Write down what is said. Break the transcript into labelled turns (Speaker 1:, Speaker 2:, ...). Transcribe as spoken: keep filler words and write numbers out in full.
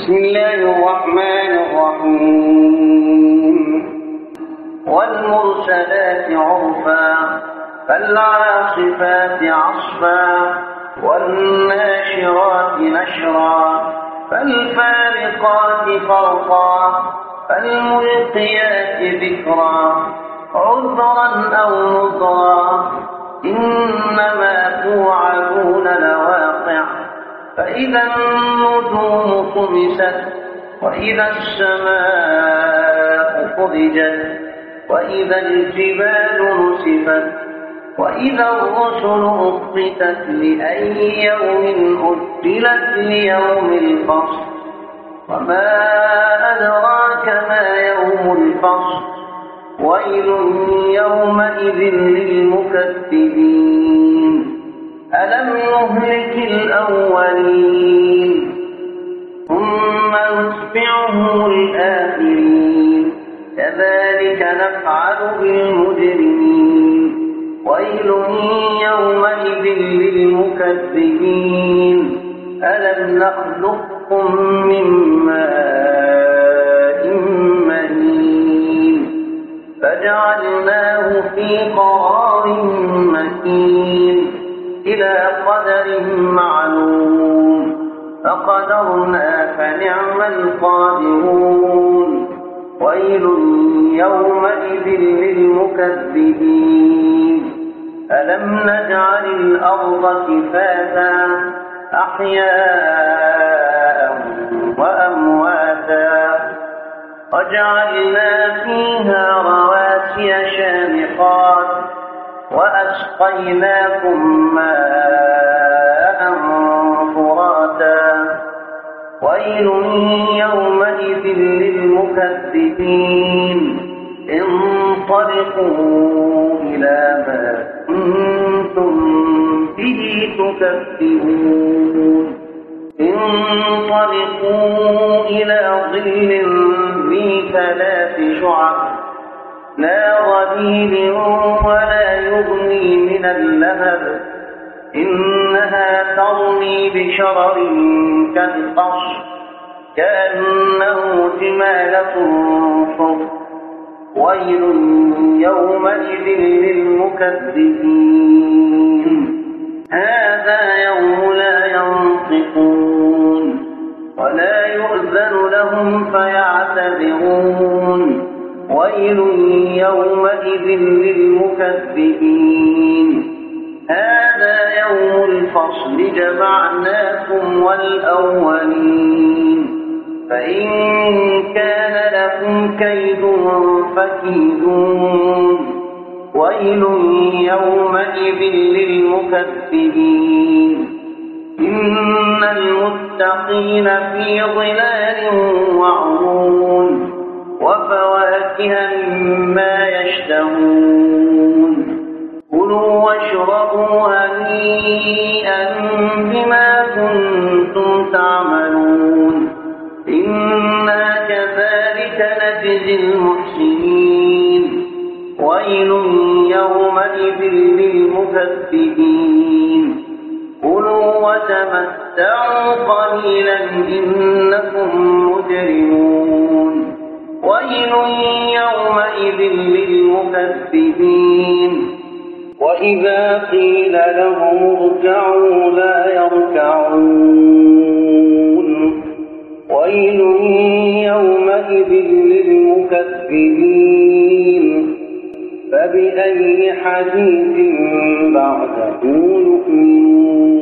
Speaker 1: بسم الله الرحمن الرحيم والمرسلات عرفا فالعاصفات عصفا والناشرات نشرا فالفارقات فرقا فالملقيات ذكرا عذرا أو نذرا إنما توعدون لواقع فإذا النجوم طمست وإذا السماء فرجت وإذا الجبال نسفت وإذا الرسل أقتت لأي يوم أجلت ليوم الفصل وما أدراك ما يوم الفصل ويل يومئذ للمكذبين ألم نهلك الأولين ثم نتبعهم الآخرين كذلك نفعل بالمجرمين ويل يومئذ للمكذبين ألم نخلقكم من ماء مهين فجعلناه في قرار مكين إلى قدر معلوم فقدرنا فنعم القادرون ويل يومئذ للمكذبين ألم نجعل الأرض كفاتا أحياء وأمواتا وجعلنا فيها رواسي شامخات وأسقيناكم ماء فراتا ويل يومئذ للمكذبين انطلقوا إلى ما كنتم به تكذبون انطلقوا إلى ظل ذي ثلاث شعب لا ظليل ولا يغني من اللهب إنها ترمي بشرر كالقصر كأنه جمالة صفر ويل يومئذ للمكذبين هذا يوم لا ينطقون ولا يؤذن لهم فيعتذرون ويل يومئذ للمكذبين هذا يوم الفصل جمعناكم والأولين فإن كان لكم كيد فكيدون ويل يومئذ للمكذبين إن المتقين في ظلال وعيون وفواكه مما يشتهون كلوا واشربوا هنيئا بما كنتم تعملون إنا كذلك نجزي المحسنين ويل يومئذ للمكذبين كلوا وتمتعوا قليلا إنكم مجرمون ويل يومئذ للمكذبين وإذا قيل لهم اركعوا لا يركعون ويل يومئذ للمكذبين فبأي حديث بعده يؤمنون